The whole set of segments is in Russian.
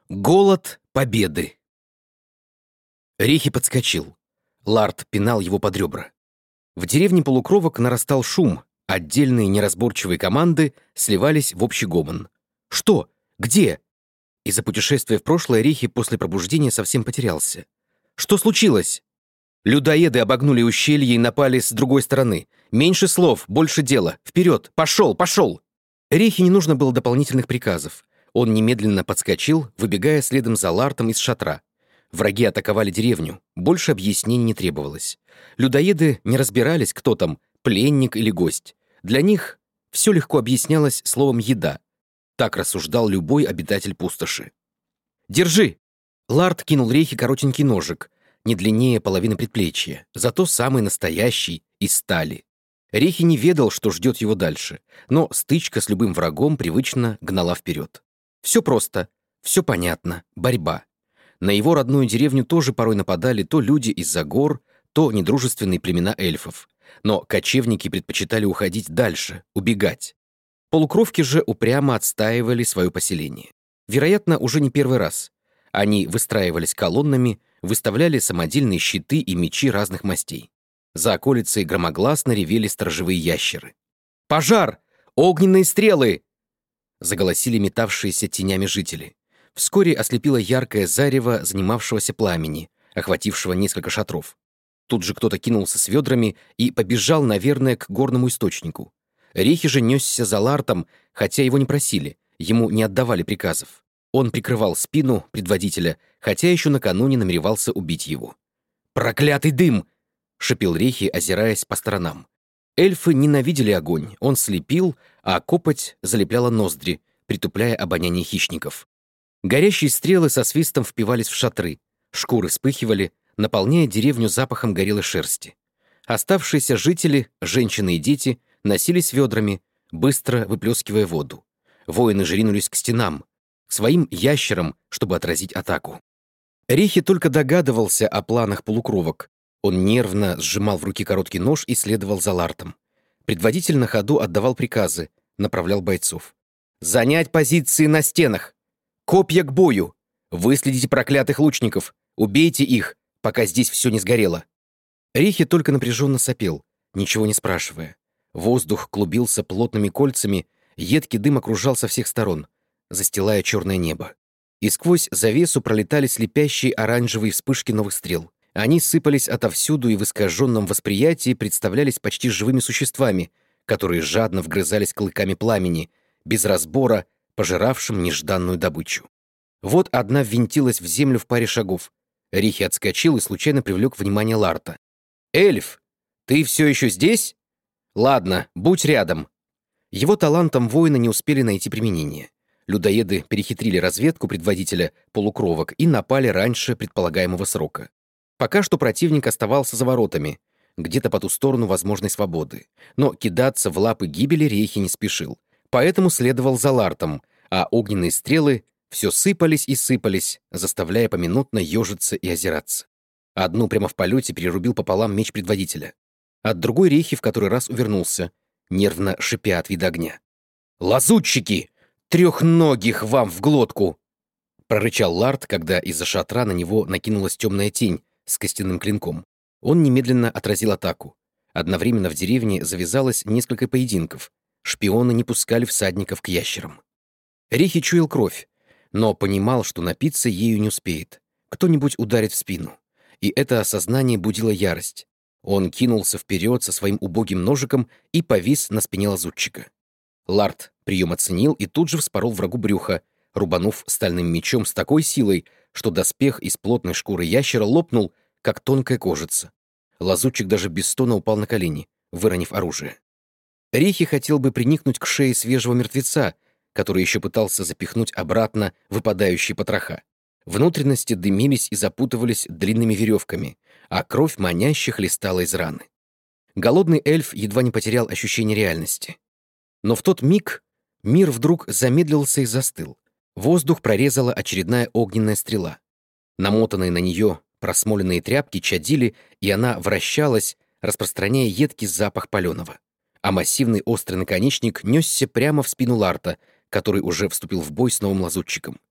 Голод победы. Рехи подскочил. Ларт пинал его под ребра. В деревне полукровок нарастал шум, отдельные неразборчивые команды сливались в общий гомон. Что? Где? Из-за путешествия в прошлое Рехи после пробуждения совсем потерялся. Что случилось? Людоеды обогнули ущелье и напали с другой стороны. Меньше слов, больше дела. Вперед! Пошел! Пошел! Рехи не нужно было дополнительных приказов. Он немедленно подскочил, выбегая следом за Лартом из шатра. Враги атаковали деревню. Больше объяснений не требовалось. Людоеды не разбирались, кто там, пленник или гость. Для них все легко объяснялось словом «еда». Так рассуждал любой обитатель пустоши. «Держи!» Ларт кинул Рехи коротенький ножик, не длиннее половины предплечья, зато самый настоящий, из стали. Рехи не ведал, что ждет его дальше, но стычка с любым врагом привычно гнала вперед. Все просто, все понятно, борьба. На его родную деревню тоже порой нападали то люди из-за гор, то недружественные племена эльфов. Но кочевники предпочитали уходить дальше, убегать. Полукровки же упрямо отстаивали свое поселение. Вероятно, уже не первый раз. Они выстраивались колоннами, выставляли самодельные щиты и мечи разных мастей. За околицей громогласно ревели сторожевые ящеры. «Пожар! Огненные стрелы!» Заголосили метавшиеся тенями жители. Вскоре ослепило яркое зарево занимавшегося пламени, охватившего несколько шатров. Тут же кто-то кинулся с ведрами и побежал, наверное, к горному источнику. Рехи же несся за Лартом, хотя его не просили, ему не отдавали приказов. Он прикрывал спину предводителя, хотя еще накануне намеревался убить его. «Проклятый дым!» — шипел Рехи, озираясь по сторонам. Эльфы ненавидели огонь, он слепил, а копоть залепляла ноздри, притупляя обоняние хищников. Горящие стрелы со свистом впивались в шатры, шкуры вспыхивали, наполняя деревню запахом горелой шерсти. Оставшиеся жители, женщины и дети, носились ведрами, быстро выплескивая воду. Воины же ринулись к стенам, к своим ящерам, чтобы отразить атаку. Рехи только догадывался о планах полукровок. Он нервно сжимал в руке короткий нож и следовал за Лартом. Предводитель на ходу отдавал приказы, направлял бойцов. «Занять позиции на стенах! Копья к бою! Выследите проклятых лучников! Убейте их, пока здесь все не сгорело!» Рехи только напряженно сопел, ничего не спрашивая. Воздух клубился плотными кольцами, едкий дым окружал со всех сторон, застилая черное небо. И сквозь завесу пролетали слепящие оранжевые вспышки новых стрел. Они сыпались отовсюду и в искаженном восприятии представлялись почти живыми существами, которые жадно вгрызались клыками пламени, без разбора, пожиравшим нежданную добычу. Вот одна ввинтилась в землю в паре шагов. Рехи отскочил и случайно привлек внимание Ларта. «Эльф, ты все еще здесь? Ладно, будь рядом». Его талантам воина не успели найти применение. Людоеды перехитрили разведку предводителя полукровок и напали раньше предполагаемого срока. Пока что противник оставался за воротами, где-то по ту сторону возможной свободы. Но кидаться в лапы гибели Рехи не спешил. Поэтому следовал за Лартом, а огненные стрелы все сыпались и сыпались, заставляя поминутно ежиться и озираться. Одну прямо в полете перерубил пополам меч предводителя. От другой Рехи в который раз увернулся, нервно шипя от вида огня. «Лазутчики! Трехногих вам в глотку!» Прорычал Ларт, когда из-за шатра на него накинулась темная тень с костяным клинком. Он немедленно отразил атаку. Одновременно в деревне завязалось несколько поединков. Шпионы не пускали всадников к ящерам. Рехи чуял кровь, но понимал, что напиться ею не успеет. Кто-нибудь ударит в спину. И это осознание будило ярость. Он кинулся вперед со своим убогим ножиком и повис на спине лазутчика. Ларт прием оценил и тут же вспорол врагу брюхо, рубанув стальным мечом с такой силой, что доспех из плотной шкуры ящера лопнул, как тонкая кожица. Лазутчик даже без стона упал на колени, выронив оружие. Рехи хотел бы приникнуть к шее свежего мертвеца, который еще пытался запихнуть обратно выпадающие потроха. Внутренности дымились и запутывались длинными веревками, а кровь маняще хлестала из раны. Голодный эльф едва не потерял ощущение реальности. Но в тот миг мир вдруг замедлился и застыл. Воздух прорезала очередная огненная стрела. Намотанные на нее просмоленные тряпки чадили, и она вращалась, распространяя едкий запах паленого. А массивный острый наконечник несся прямо в спину Ларта, который уже вступил в бой с новым лазутчиком.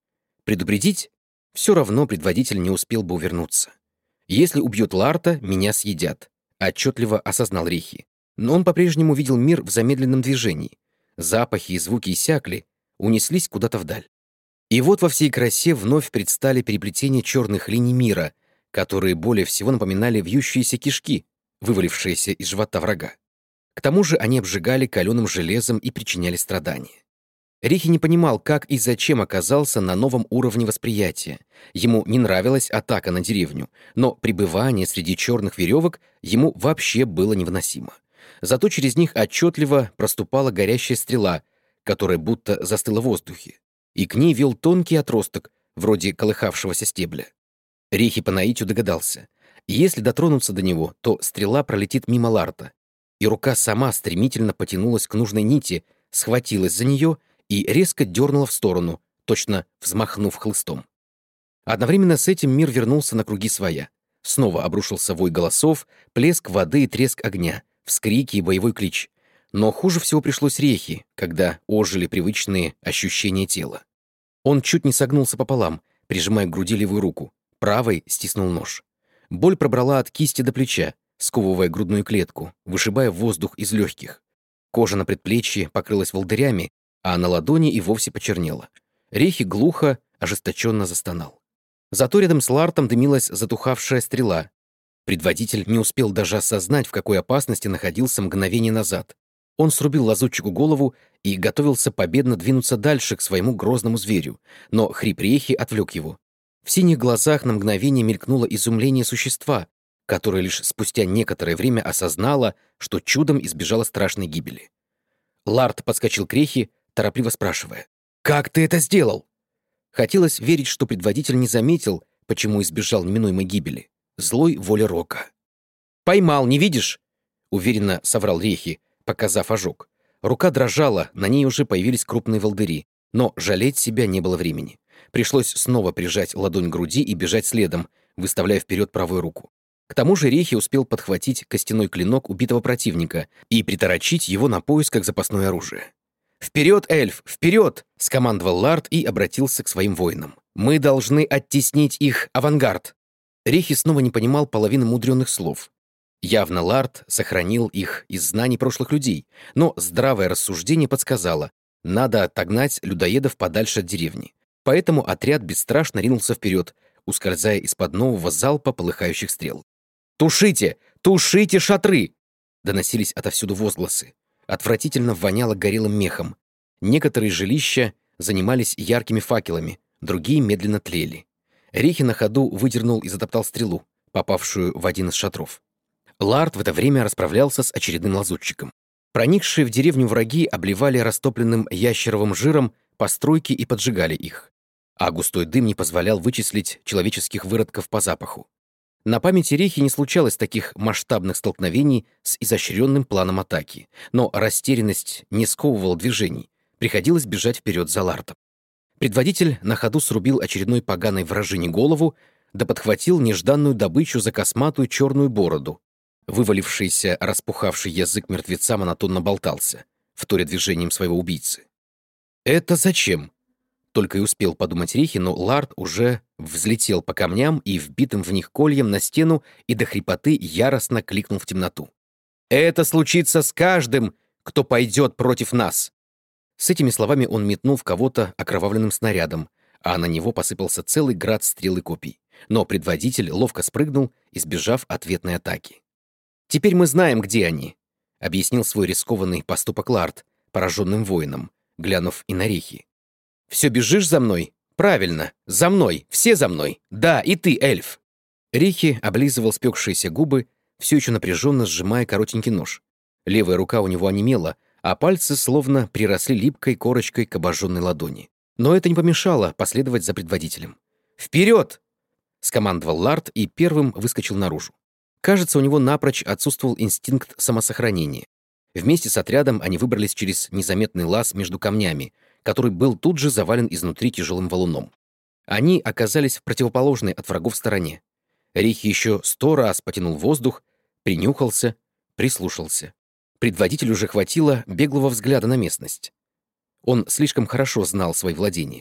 Предупредить? Все равно предводитель не успел бы увернуться. Если убьют Ларта, меня съедят, отчетливо осознал Рихи. Но он по-прежнему видел мир в замедленном движении. Запахи и звуки иссякли, унеслись куда-то вдаль. И вот во всей красе вновь предстали переплетения черных линий мира, которые более всего напоминали вьющиеся кишки, вывалившиеся из живота врага. К тому же они обжигали каленым железом и причиняли страдания. Рихи не понимал, как и зачем оказался на новом уровне восприятия. Ему не нравилась атака на деревню, но пребывание среди черных веревок ему вообще было невыносимо. Зато через них отчетливо проступала горящая стрела, которая будто застыла в воздухе, и к ней вел тонкий отросток, вроде колыхавшегося стебля. Рихи по наитию догадался. Если дотронуться до него, то стрела пролетит мимо Ларта, и рука сама стремительно потянулась к нужной нити, схватилась за нее и резко дернула в сторону, точно взмахнув хлыстом. Одновременно с этим мир вернулся на круги своя. Снова обрушился вой голосов, плеск воды и треск огня, вскрики и боевой клич. Но хуже всего пришлось Рехи, когда ожили привычные ощущения тела. Он чуть не согнулся пополам, прижимая к груди левую руку. Правой стиснул нож. Боль пробрала от кисти до плеча, сковывая грудную клетку, вышибая воздух из легких. Кожа на предплечье покрылась волдырями, а на ладони и вовсе почернела. Рехи глухо, ожесточенно застонал. Зато рядом с Лартом дымилась затухавшая стрела. Предводитель не успел даже осознать, в какой опасности находился мгновение назад. Он срубил лазутчику голову и готовился победно двинуться дальше к своему грозному зверю, но хрип Рехи отвлек его. В синих глазах на мгновение мелькнуло изумление существа, которое лишь спустя некоторое время осознало, что чудом избежало страшной гибели. Ларт подскочил к Рехи, торопливо спрашивая: «Как ты это сделал?» Хотелось верить, что предводитель не заметил, почему избежал неминуемой гибели. Злой воля Рока. «Поймал, не видишь?» — уверенно соврал Рехи, показав ожог. Рука дрожала, на ней уже появились крупные волдыри, но жалеть себя не было времени. Пришлось снова прижать ладонь к груди и бежать следом, выставляя вперед правую руку. К тому же Рехи успел подхватить костяной клинок убитого противника и приторочить его на пояс как запасное оружие. «Вперед, эльф, вперед!» — скомандовал Ларт и обратился к своим воинам. «Мы должны оттеснить их авангард!» Рехи снова не понимал половины мудренных слов. Явно Ларт сохранил их из знаний прошлых людей, но здравое рассуждение подсказало: надо отогнать людоедов подальше от деревни. Поэтому отряд бесстрашно ринулся вперед, ускользая из-под нового залпа полыхающих стрел. «Тушите! Тушите шатры!» Доносились отовсюду возгласы. Отвратительно воняло горелым мехом. Некоторые жилища занимались яркими факелами, другие медленно тлели. Рехи на ходу выдернул и затоптал стрелу, попавшую в один из шатров. Ларт в это время расправлялся с очередным лазутчиком. Проникшие в деревню враги обливали растопленным ящеровым жиром постройки и поджигали их. А густой дым не позволял вычислить человеческих выродков по запаху. На памяти Рехи не случалось таких масштабных столкновений с изощренным планом атаки, но растерянность не сковывала движений, приходилось бежать вперед за Лартом. Предводитель на ходу срубил очередной поганой вражине голову, да подхватил нежданную добычу за косматую черную бороду. Вывалившийся, распухавший язык мертвеца монотонно болтался, вторя движением своего убийцы. «Это зачем?» Только и успел подумать Рехи, но Ларт уже взлетел по камням и вбитым в них кольем на стену и до хрипоты яростно кликнул в темноту. «Это случится с каждым, кто пойдет против нас!» С этими словами он метнул в кого-то окровавленным снарядом, а на него посыпался целый град стрел и копий. Но предводитель ловко спрыгнул, избежав ответной атаки. «Теперь мы знаем, где они», — объяснил свой рискованный поступок Ларт, пораженным воином, глянув и на Рехи. «Все бежишь за мной? Правильно, за мной, все за мной. Да, и ты, эльф!» Рехи облизывал спекшиеся губы, все еще напряженно сжимая коротенький нож. Левая рука у него онемела, а пальцы словно приросли липкой корочкой к обожженной ладони. Но это не помешало последовать за предводителем. «Вперед!» — скомандовал Ларт и первым выскочил наружу. Кажется, у него напрочь отсутствовал инстинкт самосохранения. Вместе с отрядом они выбрались через незаметный лаз между камнями, который был тут же завален изнутри тяжелым валуном. Они оказались в противоположной от врагов стороне. Рихи еще 100 раз потянул воздух, принюхался, прислушался. Предводителю же хватило беглого взгляда на местность. Он слишком хорошо знал свои владения.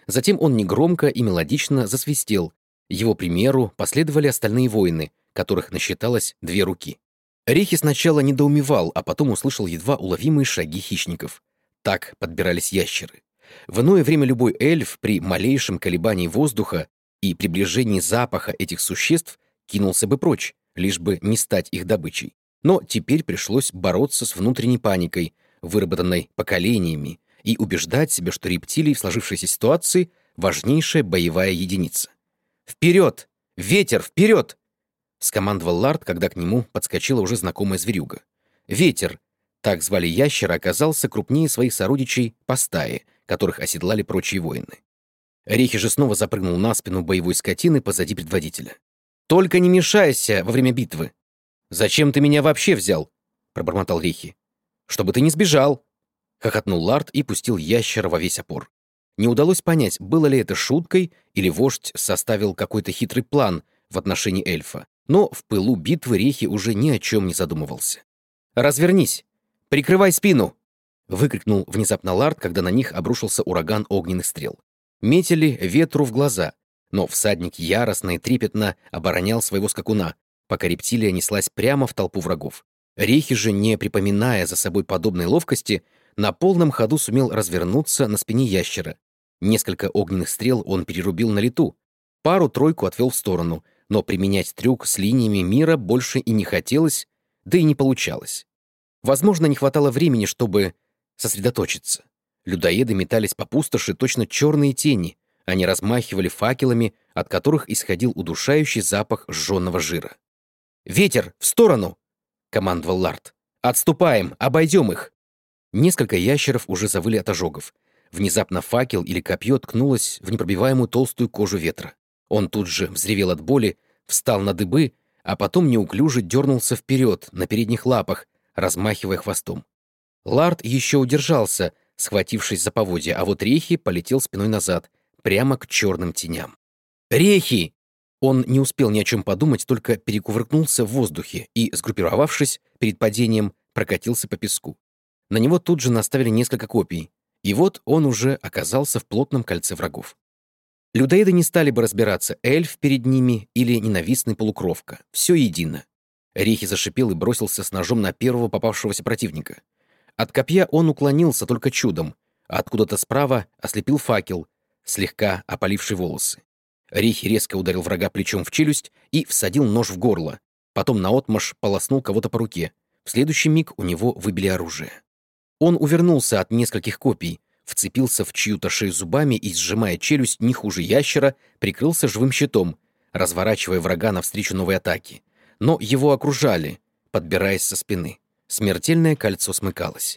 Затем он негромко и мелодично засвистел. Его примеру последовали остальные воины, которых насчиталось 2 руки. Рихи сначала недоумевал, а потом услышал едва уловимые шаги хищников. Так подбирались ящеры. В иное время любой эльф при малейшем колебании воздуха и приближении запаха этих существ кинулся бы прочь, лишь бы не стать их добычей. Но теперь пришлось бороться с внутренней паникой, выработанной поколениями, и убеждать себя, что рептилии в сложившейся ситуации важнейшая боевая единица. «Вперед! Ветер, вперед!» — скомандовал Ларт, когда к нему подскочила уже знакомая зверюга. Ветер, так звали ящера, оказался крупнее своих сородичей по стае, которых оседлали прочие воины. Рихи же снова запрыгнул на спину боевой скотины позади предводителя. «Только не мешайся во время битвы!» «Зачем ты меня вообще взял?» — пробормотал Рихи. «Чтобы ты не сбежал!» — хохотнул Ларт и пустил ящера во весь опор. Не удалось понять, было ли это шуткой, или вождь составил какой-то хитрый план в отношении эльфа, но в пылу битвы Рихи уже ни о чем не задумывался. «Развернись! Прикрывай спину!» — выкрикнул внезапно Ларт, когда на них обрушился ураган огненных стрел. Метили ветру в глаза, но всадник яростно и трепетно оборонял своего скакуна, пока рептилия неслась прямо в толпу врагов. Рихи же, не припоминая за собой подобной ловкости, на полном ходу сумел развернуться на спине ящера. Несколько огненных стрел он перерубил на лету, пару-тройку отвел в сторону, но применять трюк с линиями мира больше и не хотелось, да и не получалось. Возможно, не хватало времени, чтобы сосредоточиться. Людоеды метались по пустоши точно черные тени, они размахивали факелами, от которых исходил удушающий запах сжженного жира. «Ветер, в сторону!» — командовал Ларт. «Отступаем, обойдем их!» Несколько ящеров уже завыли от ожогов. Внезапно факел или копье ткнулось в непробиваемую толстую кожу ветра. Он тут же взревел от боли, встал на дыбы, а потом неуклюже дернулся вперед на передних лапах, размахивая хвостом. Ларт еще удержался, схватившись за поводья, а вот Рехи полетел спиной назад, прямо к черным теням. «Рехи!» Он не успел ни о чем подумать, только перекувыркнулся в воздухе и, сгруппировавшись перед падением, прокатился по песку. На него тут же наставили несколько копий, и вот он уже оказался в плотном кольце врагов. Людоеды не стали бы разбираться, эльф перед ними или ненавистный полукровка. Все едино. Рихи зашипел и бросился с ножом на первого попавшегося противника. От копья он уклонился только чудом, а откуда-то справа ослепил факел, слегка опаливший волосы. Рихи резко ударил врага плечом в челюсть и всадил нож в горло, потом наотмашь полоснул кого-то по руке. В следующий миг у него выбили оружие. Он увернулся от нескольких копий, вцепился в чью-то шею зубами и, сжимая челюсть не хуже ящера, прикрылся живым щитом, разворачивая врага навстречу новой атаке. Но его окружали, подбираясь со спины. Смертельное кольцо смыкалось.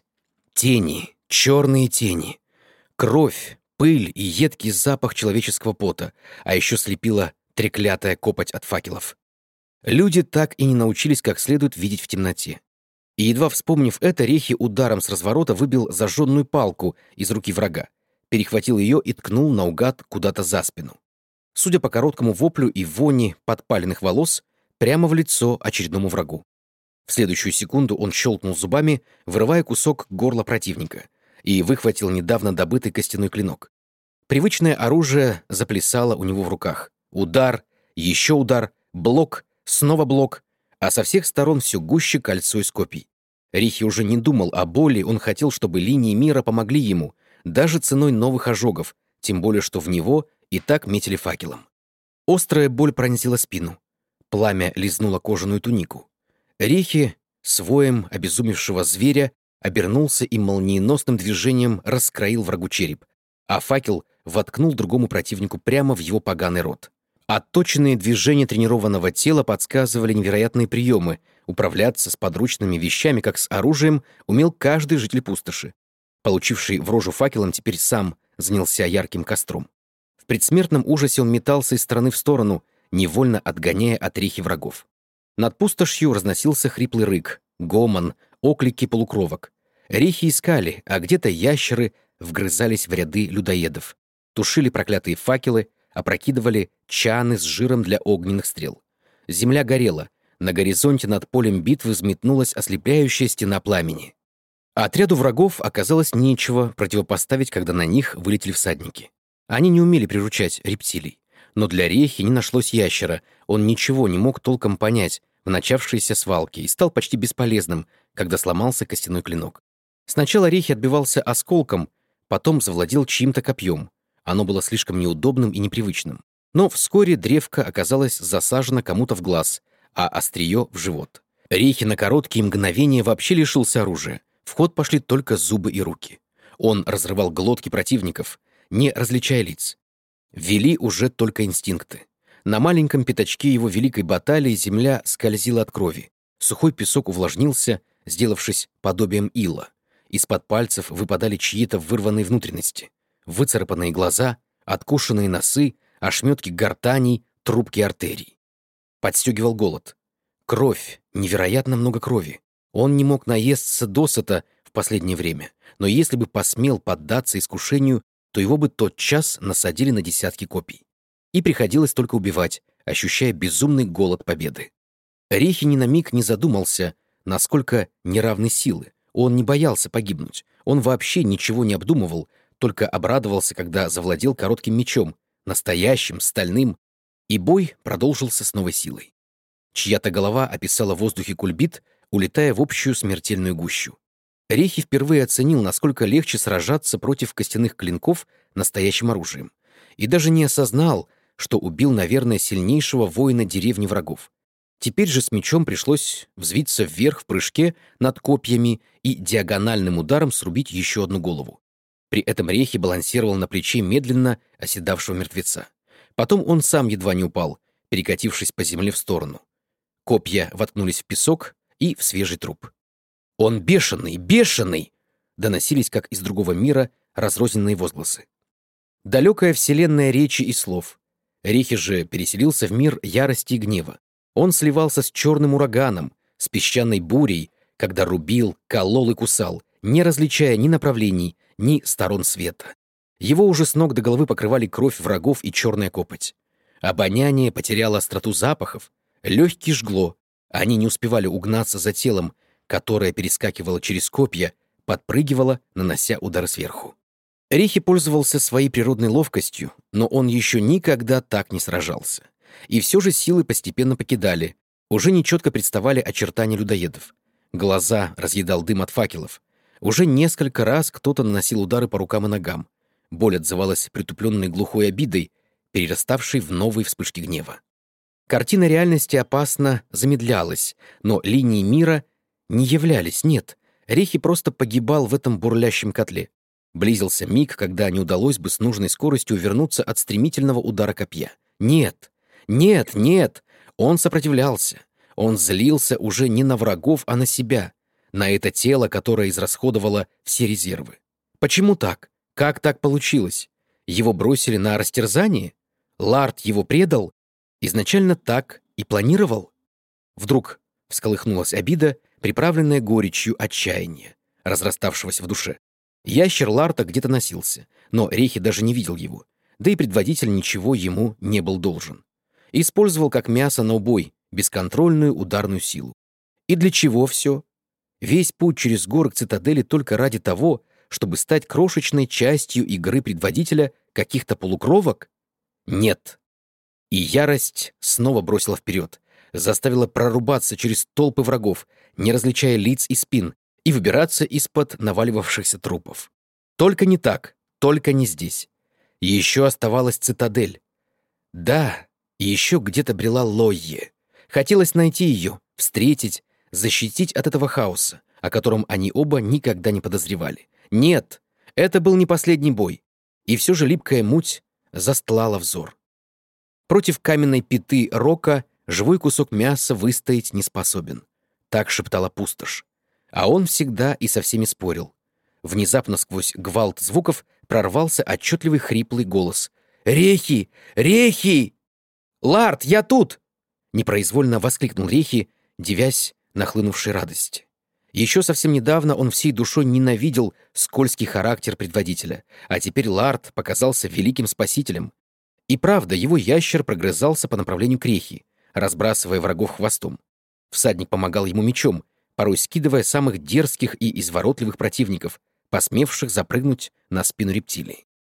Тени, черные тени. Кровь, пыль и едкий запах человеческого пота, а еще слепила треклятая копоть от факелов. Люди так и не научились как следует видеть в темноте. И, едва вспомнив это, Рехи ударом с разворота выбил зажженную палку из руки врага, перехватил ее и ткнул наугад куда-то за спину. Судя по короткому воплю и вони подпаленных волос, прямо в лицо очередному врагу. В следующую секунду он щелкнул зубами, вырывая кусок горла противника, и выхватил недавно добытый костяной клинок. Привычное оружие заплясало у него в руках. Удар, еще удар, блок, снова блок, а со всех сторон все гуще кольцо из копий. Рихи уже не думал о боли, он хотел, чтобы линии мира помогли ему, даже ценой новых ожогов, тем более, что в него и так метили факелом. Острая боль пронзила спину. Пламя лизнуло кожаную тунику. Рихи, с воем обезумевшего зверя, обернулся и молниеносным движением раскроил врагу череп, а факел воткнул другому противнику прямо в его поганый рот. Отточенные движения тренированного тела подсказывали невероятные приемы. Управляться с подручными вещами, как с оружием, умел каждый житель пустоши. Получивший в рожу факелом теперь сам занялся ярким костром. В предсмертном ужасе он метался из стороны в сторону, невольно отгоняя от Рихи врагов. Над пустошью разносился хриплый рык, гомон, оклики полукровок. Рихи искали, а где-то ящеры вгрызались в ряды людоедов. Тушили проклятые факелы, опрокидывали чаны с жиром для огненных стрел. Земля горела, на горизонте над полем битвы взметнулась ослепляющая стена пламени. А отряду врагов оказалось нечего противопоставить, когда на них вылетели всадники. Они не умели приручать рептилий. Но для Рехи не нашлось ящера, он ничего не мог толком понять в начавшейся свалке и стал почти бесполезным, когда сломался костяной клинок. Сначала Рехи отбивался осколком, потом завладел чьим-то копьем. Оно было слишком неудобным и непривычным. Но вскоре древко оказалось засажено кому-то в глаз, а острие — в живот. Рехи на короткие мгновения вообще лишился оружия. В ход пошли только зубы и руки. Он разрывал глотки противников, не различая лиц. Вели уже только инстинкты. На маленьком пятачке его великой баталии земля скользила от крови. Сухой песок увлажнился, сделавшись подобием ила. Из-под пальцев выпадали чьи-то вырванные внутренности. Выцарапанные глаза, откушенные носы, ошметки гортаней, трубки артерий. Подстегивал голод. Кровь, невероятно много крови. Он не мог наесться досыта в последнее время, но если бы посмел поддаться искушению, то его бы тотчас насадили на десятки копий. И приходилось только убивать, ощущая безумный голод победы. Рехи ни на миг не задумался, насколько неравны силы. Он не боялся погибнуть. Он вообще ничего не обдумывал, только обрадовался, когда завладел коротким мечом, настоящим, стальным, и бой продолжился с новой силой. Чья-то голова описала в воздухе кульбит, улетая в общую смертельную гущу. Рехи впервые оценил, насколько легче сражаться против костяных клинков настоящим оружием. И даже не осознал, что убил, наверное, сильнейшего воина деревни врагов. Теперь же с мечом пришлось взвиться вверх в прыжке над копьями и диагональным ударом срубить еще одну голову. При этом Рехи балансировал на плече медленно оседавшего мертвеца. Потом он сам едва не упал, перекатившись по земле в сторону. Копья воткнулись в песок и в свежий труп. «Он бешеный, бешеный!» — доносились, как из другого мира, разрозненные возгласы. Далекая вселенная речи и слов. Рехи же переселился в мир ярости и гнева. Он сливался с черным ураганом, с песчаной бурей, когда рубил, колол и кусал, не различая ни направлений, ни сторон света. Его уже с ног до головы покрывали кровь врагов и черная копоть. Обоняние потеряло остроту запахов, легкие жгло, они не успевали угнаться за телом, которая перескакивала через копья, подпрыгивала, нанося удары сверху. Рехи пользовался своей природной ловкостью, но он еще никогда так не сражался. И все же силы постепенно покидали, уже нечетко представали очертания людоедов. Глаза разъедал дым от факелов. Уже несколько раз кто-то наносил удары по рукам и ногам. Боль отзывалась притупленной глухой обидой, перераставшей в новые вспышки гнева. Картина реальности опасно замедлялась, но линии мира не являлись, нет. Рехи просто погибал в этом бурлящем котле. Близился миг, когда не удалось бы с нужной скоростью увернуться от стремительного удара копья. Нет, нет, нет! Он сопротивлялся. Он злился уже не на врагов, а на себя, на это тело, которое израсходовало все резервы. Почему так? Как так получилось? Его бросили на растерзание? Ларт его предал? Изначально так и планировал? Вдруг всколыхнулась обида, приправленная горечью отчаяния, разраставшегося в душе. Ящер Ларта где-то носился, но Рехи даже не видел его, да и предводитель ничего ему не был должен. Использовал как мясо на убой, бесконтрольную ударную силу. И для чего все? Весь путь через горы к цитадели только ради того, чтобы стать крошечной частью игры предводителя каких-то полукровок? Нет. И ярость снова бросила вперед, заставила прорубаться через толпы врагов, не различая лиц и спин, и выбираться из-под наваливавшихся трупов. Только не так, только не здесь. Еще оставалась цитадель. Да, и еще где-то брела Лойе. Хотелось найти ее, встретить, защитить от этого хаоса, о котором они оба никогда не подозревали. Нет, это был не последний бой. И все же липкая муть застлала взор. Против каменной пяты рока живой кусок мяса выстоять не способен. Так шептала пустошь. А он всегда и со всеми спорил. Внезапно сквозь гвалт звуков прорвался отчетливый хриплый голос. «Рехи! Рехи! Ларт, я тут!» Непроизвольно воскликнул Рехи, дивясь нахлынувшей радости. Еще совсем недавно он всей душой ненавидел скользкий характер предводителя, а теперь Ларт показался великим спасителем. И правда, его ящер прогрызался по направлению к Рехи, разбрасывая врагов хвостом. Всадник помогал ему мечом, порой скидывая самых дерзких и изворотливых противников, посмевших запрыгнуть на спину рептилии.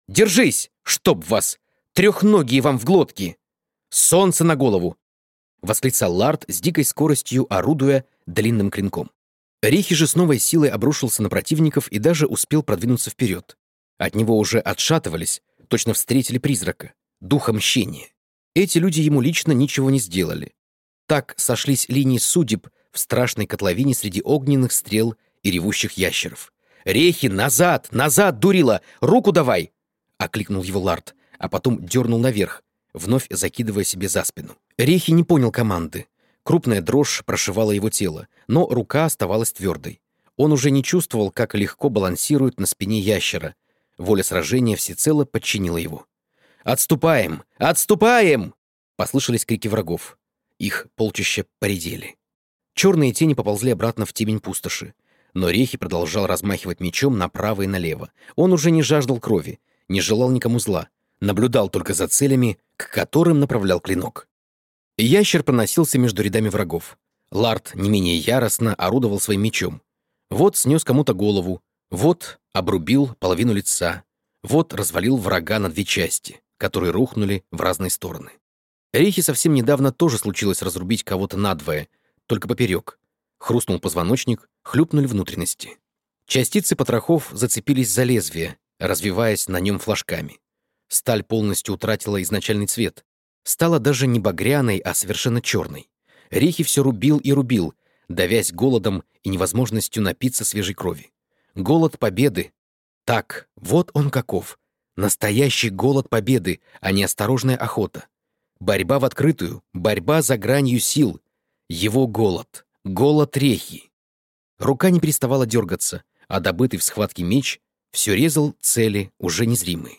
Держись, чтоб вас! Трехногие вам в глотки! Солнце на голову!» — восклицал Ларт с дикой скоростью, орудуя длинным клинком. Рихи же с новой силой обрушился на противников и даже успел продвинуться вперед. От него уже отшатывались, точно встретили призрака, духа мщения. Эти люди ему лично ничего не сделали. Так сошлись линии судеб в страшной котловине среди огненных стрел и ревущих ящеров. «Рехи, назад! Назад, дурила! Руку давай!» — окликнул его Ларт, а потом дернул наверх, вновь закидывая себе за спину. Рехи не понял команды. Крупная дрожь прошивала его тело, но рука оставалась твердой. Он уже не чувствовал, как легко балансирует на спине ящера. Воля сражения всецело подчинила его. «Отступаем! Отступаем!» — послышались крики врагов. Их полчища поредели. Черные тени поползли обратно в темень пустоши. Но Рехи продолжал размахивать мечом направо и налево. Он уже не жаждал крови, не желал никому зла, наблюдал только за целями, к которым направлял клинок. Ящер проносился между рядами врагов. Ларт не менее яростно орудовал своим мечом. Вот снес кому-то голову, вот обрубил половину лица, вот развалил врага на две части, которые рухнули в разные стороны. Рехи совсем недавно тоже случилось разрубить кого-то надвое, только поперек. Хрустнул позвоночник, хлюпнули внутренности. Частицы потрохов зацепились за лезвие, развиваясь на нем флажками. Сталь полностью утратила изначальный цвет. Стала даже не багряной, а совершенно черной. Рехи все рубил и рубил, давясь голодом и невозможностью напиться свежей крови. Голод победы. Так, вот он каков. Настоящий голод победы, а не осторожная охота. Борьба в открытую, борьба за гранью сил. Его голод. Голод Рехи. Рука не переставала дергаться, а добытый в схватке меч все резал цели, уже незримые.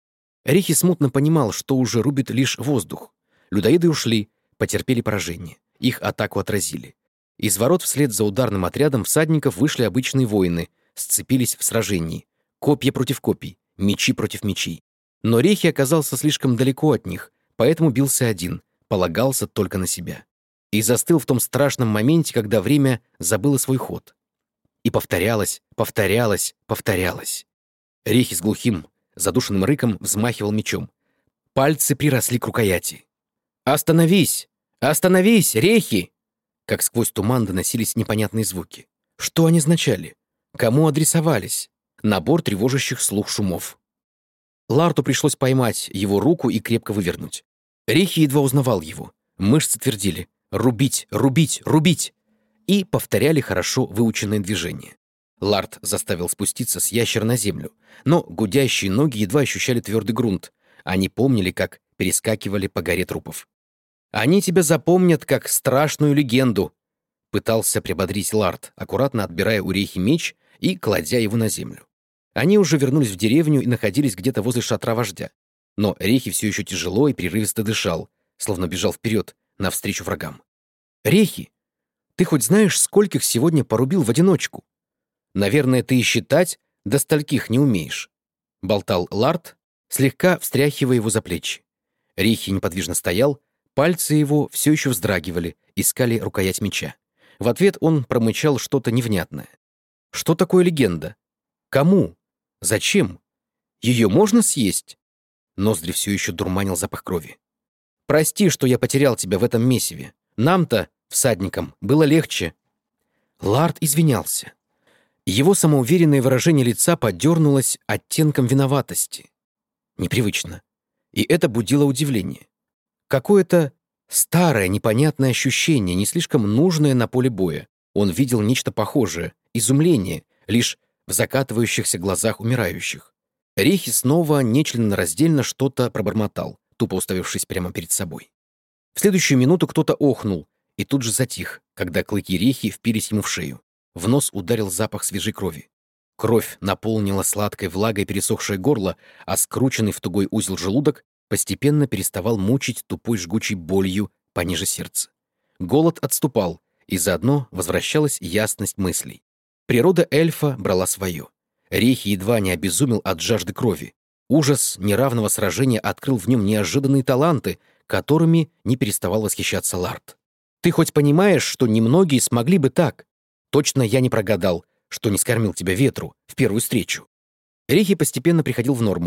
Рехи смутно понимал, что уже рубит лишь воздух. Людоеды ушли, потерпели поражение. Их атаку отразили. Из ворот вслед за ударным отрядом всадников вышли обычные воины, сцепились в сражении. Копья против копий, мечи против мечей. Но Рехи оказался слишком далеко от них, поэтому бился один, полагался только на себя. И застыл в том страшном моменте, когда время забыло свой ход. И повторялось, повторялось, повторялось. Рехи с глухим, задушенным рыком взмахивал мечом. Пальцы приросли к рукояти. «Остановись! Остановись, Рехи!» Как сквозь туман доносились непонятные звуки. Что они означали? Кому адресовались? Набор тревожащих слух шумов. Ларту пришлось поймать его руку и крепко вывернуть. Рехи едва узнавал его. Мышцы твердили: «Рубить! Рубить! Рубить!» И повторяли хорошо выученное движение. Ларт заставил спуститься с ящера на землю, но гудящие ноги едва ощущали твердый грунт. Они помнили, как перескакивали по горе трупов. «Они тебя запомнят как страшную легенду», — пытался приободрить Ларт, аккуратно отбирая у Рехи меч и кладя его на землю. Они уже вернулись в деревню и находились где-то возле шатра вождя. Но Рехи все еще тяжело и прерывисто дышал, словно бежал вперед, навстречу врагам. «Рехи, ты хоть знаешь, скольких сегодня порубил в одиночку? Наверное, ты и считать до стольких не умеешь», — болтал Ларт, слегка встряхивая его за плечи. Рехи неподвижно стоял, пальцы его все еще вздрагивали, искали рукоять меча. В ответ он промычал что-то невнятное. «Что такое легенда? Кому? Зачем? Ее можно съесть?» Ноздри все еще дурманил запах крови. «Прости, что я потерял тебя в этом месиве. Нам-то, всадникам, было легче». Ларт извинялся. Его самоуверенное выражение лица подернулось оттенком виноватости. Непривычно. И это будило удивление. Какое-то старое, непонятное ощущение, не слишком нужное на поле боя. Он видел нечто похожее, изумление, лишь в закатывающихся глазах умирающих. Рехи снова нечленораздельно что-то пробормотал, тупо уставившись прямо перед собой. В следующую минуту кто-то охнул и тут же затих, когда клыки Рехи впились ему в шею. В нос ударил запах свежей крови. Кровь наполнила сладкой влагой пересохшее горло, а скрученный в тугой узел желудок постепенно переставал мучить тупой жгучей болью пониже сердца. Голод отступал, и заодно возвращалась ясность мыслей. Природа эльфа брала свое. Рехи едва не обезумел от жажды крови. Ужас неравного сражения открыл в нем неожиданные таланты, которыми не переставал восхищаться Ларт. «Ты хоть понимаешь, что немногие смогли бы так? Точно я не прогадал, что не скормил тебя ветру в первую встречу». Рехи постепенно приходил в норму.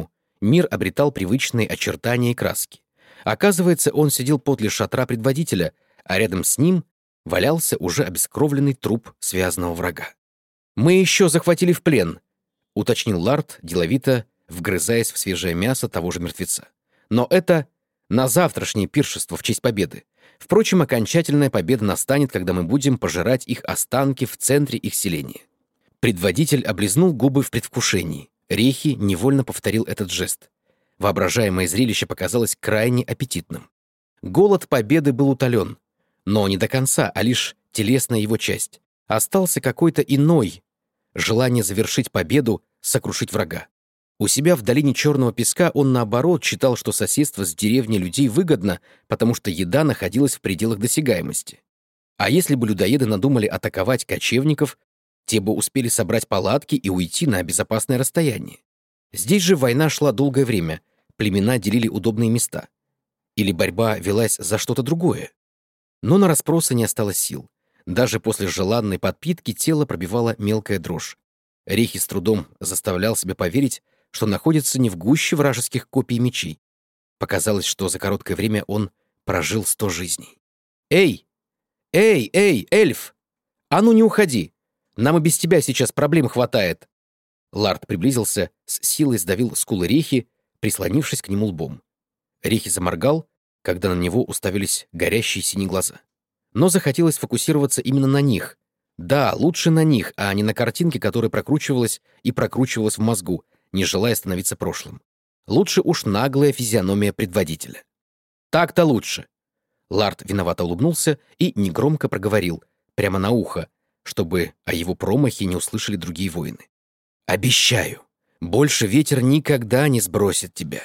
Мир обретал привычные очертания и краски. Оказывается, он сидел подле шатра предводителя, а рядом с ним валялся уже обескровленный труп связанного врага. «Мы еще захватили в плен», — уточнил Ларт, деловито вгрызаясь в свежее мясо того же мертвеца. «Но это на завтрашнее пиршество в честь победы. Впрочем, окончательная победа настанет, когда мы будем пожирать их останки в центре их селения». Предводитель облизнул губы в предвкушении. Рехи невольно повторил этот жест. Воображаемое зрелище показалось крайне аппетитным. Голод победы был утолен, но не до конца, а лишь телесная его часть. Остался какой-то иной — желание завершить победу, сокрушить врага. У себя в долине Черного песка он, наоборот, считал, что соседство с деревней людей выгодно, потому что еда находилась в пределах досягаемости. А если бы людоеды надумали атаковать кочевников, те бы успели собрать палатки и уйти на безопасное расстояние. Здесь же война шла долгое время, племена делили удобные места. Или борьба велась за что-то другое. Но на расспросы не осталось сил. Даже после желанной подпитки тело пробивала мелкая дрожь. Рехи с трудом заставлял себя поверить, что находится не в гуще вражеских копий и мечей. Показалось, что за короткое время он прожил 100 жизней. «Эй! Эй, эй, эльф! А ну не уходи! Нам и без тебя сейчас проблем хватает!» Ларт приблизился, с силой сдавил скулы Рехи, прислонившись к нему лбом. Рехи заморгал, когда на него уставились горящие синие глаза. Но захотелось фокусироваться именно на них. Да, лучше на них, а не на картинке, которая прокручивалась и прокручивалась в мозгу, не желая становиться прошлым. Лучше уж наглая физиономия предводителя. Так-то лучше. Ларт виновато улыбнулся и негромко проговорил, прямо на ухо, чтобы о его промахе не услышали другие воины. «Обещаю, больше ветер никогда не сбросит тебя.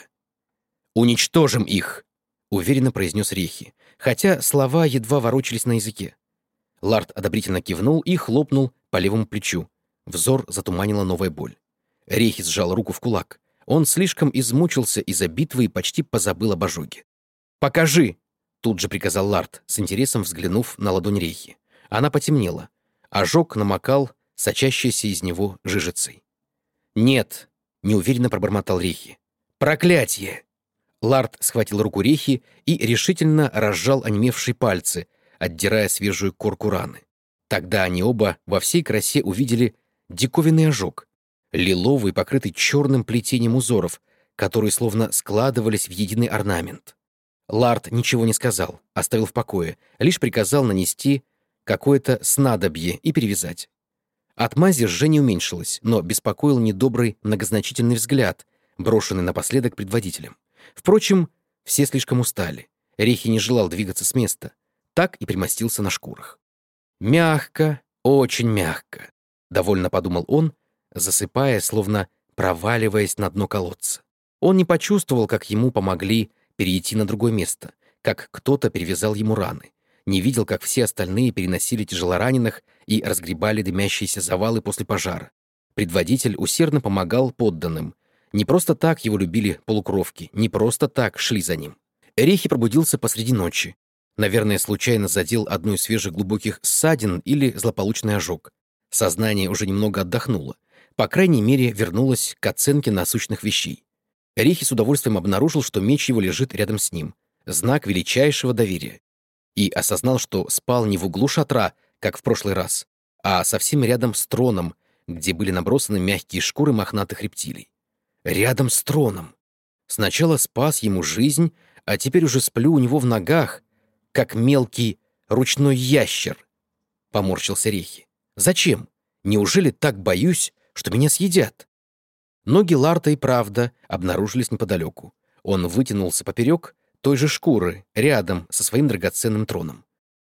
Уничтожим их!» — уверенно произнес Рехи, хотя слова едва ворочались на языке. Ларт одобрительно кивнул и хлопнул по левому плечу. Взор затуманила новая боль. Рехи сжал руку в кулак. Он слишком измучился из-за битвы и почти позабыл об ожоге. «Покажи!» — тут же приказал Ларт, с интересом взглянув на ладонь Рехи. Она потемнела. Ожог намокал, сочащейся из него жижицей. «Нет!» — неуверенно пробормотал Рехи. «Проклятье!» Ларт схватил руку Рехи и решительно разжал онемевшие пальцы, отдирая свежую корку раны. Тогда они оба во всей красе увидели диковинный ожог, лиловый, покрытый черным плетением узоров, которые словно складывались в единый орнамент. Ларт ничего не сказал, оставил в покое, лишь приказал нанести какое-то снадобье и перевязать. От мази жжение уменьшилось, но беспокоил недобрый многозначительный взгляд, брошенный напоследок предводителем. Впрочем, все слишком устали. Рехи не желал двигаться с места, так и примостился на шкурах. «Мягко, очень мягко», — довольно подумал он, засыпая, словно проваливаясь на дно колодца. Он не почувствовал, как ему помогли перейти на другое место, как кто-то перевязал ему раны, не видел, как все остальные переносили тяжелораненых и разгребали дымящиеся завалы после пожара. Предводитель усердно помогал подданным. Не просто так его любили полукровки, не просто так шли за ним. Рехи пробудился посреди ночи. Наверное, случайно задел одну из свежих глубоких ссадин или злополучный ожог. Сознание уже немного отдохнуло. По крайней мере, вернулось к оценке насущных вещей. Рехи с удовольствием обнаружил, что меч его лежит рядом с ним. Знак величайшего доверия. И осознал, что спал не в углу шатра, как в прошлый раз, а совсем рядом с троном, где были набросаны мягкие шкуры мохнатых рептилий. Рядом с троном. Сначала спас ему жизнь, а теперь уже сплю у него в ногах, как мелкий ручной ящер. Поморщился Рехи. Зачем? Неужели так боюсь, что меня съедят? Ноги Ларта и правда обнаружились неподалеку. Он вытянулся поперек той же шкуры, рядом со своим драгоценным троном.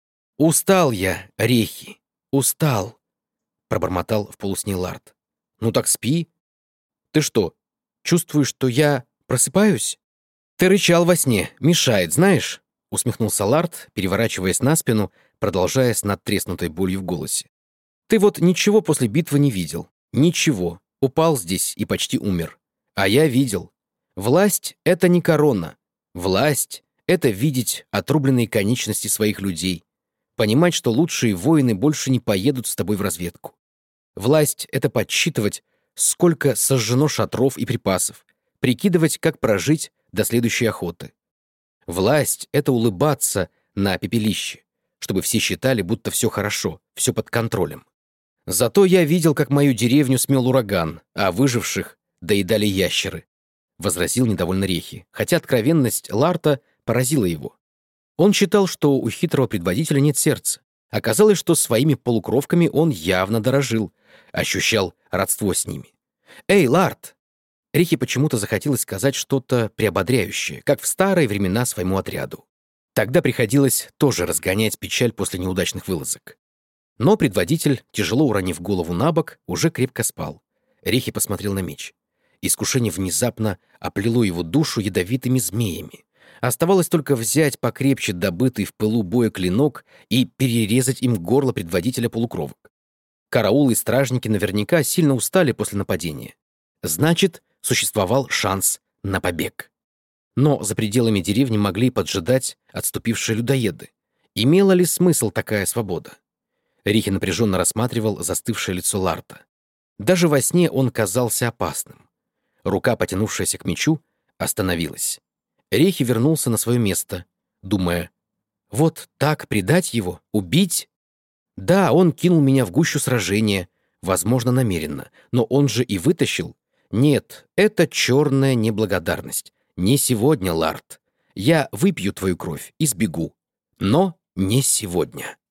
«Устал я, Рехи, устал», — пробормотал в полусне Ларт. «Ну так спи. Ты что, чувствуешь, что я просыпаюсь?» «Ты рычал во сне, мешает, знаешь?» — усмехнулся Ларт, переворачиваясь на спину, продолжая с надтреснутой болью в голосе. «Ты вот ничего после битвы не видел. Ничего. Упал здесь и почти умер. А я видел. Власть — это не корона. Власть — это видеть отрубленные конечности своих людей. Понимать, что лучшие воины больше не поедут с тобой в разведку. Власть — это подсчитывать, сколько сожжено шатров и припасов, прикидывать, как прожить до следующей охоты. Власть — это улыбаться на пепелище, чтобы все считали, будто все хорошо, все под контролем. Зато я видел, как мою деревню смел ураган, а выживших доедали ящеры, — возразил недовольно Рехи, хотя откровенность Ларта поразила его. Он считал, что у хитрого предводителя нет сердца. Оказалось, что своими полукровками он явно дорожил, ощущал родство с ними. «Эй, Ларт!» Рихе почему-то захотелось сказать что-то приободряющее, как в старые времена своему отряду. Тогда приходилось тоже разгонять печаль после неудачных вылазок. Но предводитель, тяжело уронив голову на бок, уже крепко спал. Рихе посмотрел на меч. Искушение внезапно оплело его душу ядовитыми змеями. Оставалось только взять покрепче добытый в пылу боя клинок и перерезать им горло предводителя полукровок. Караулы и стражники наверняка сильно устали после нападения. Значит, существовал шанс на побег. Но за пределами деревни могли поджидать отступившие людоеды. Имела ли смысл такая свобода? Рихе напряженно рассматривал застывшее лицо Ларта. Даже во сне он казался опасным. Рука, потянувшаяся к мечу, остановилась. Рихе вернулся на свое место, думая, вот так предать его, убить? Да, он кинул меня в гущу сражения, возможно, намеренно, но он же и вытащил. Нет, это черная неблагодарность. Не сегодня, Ларт. Я выпью твою кровь и сбегу. Но не сегодня.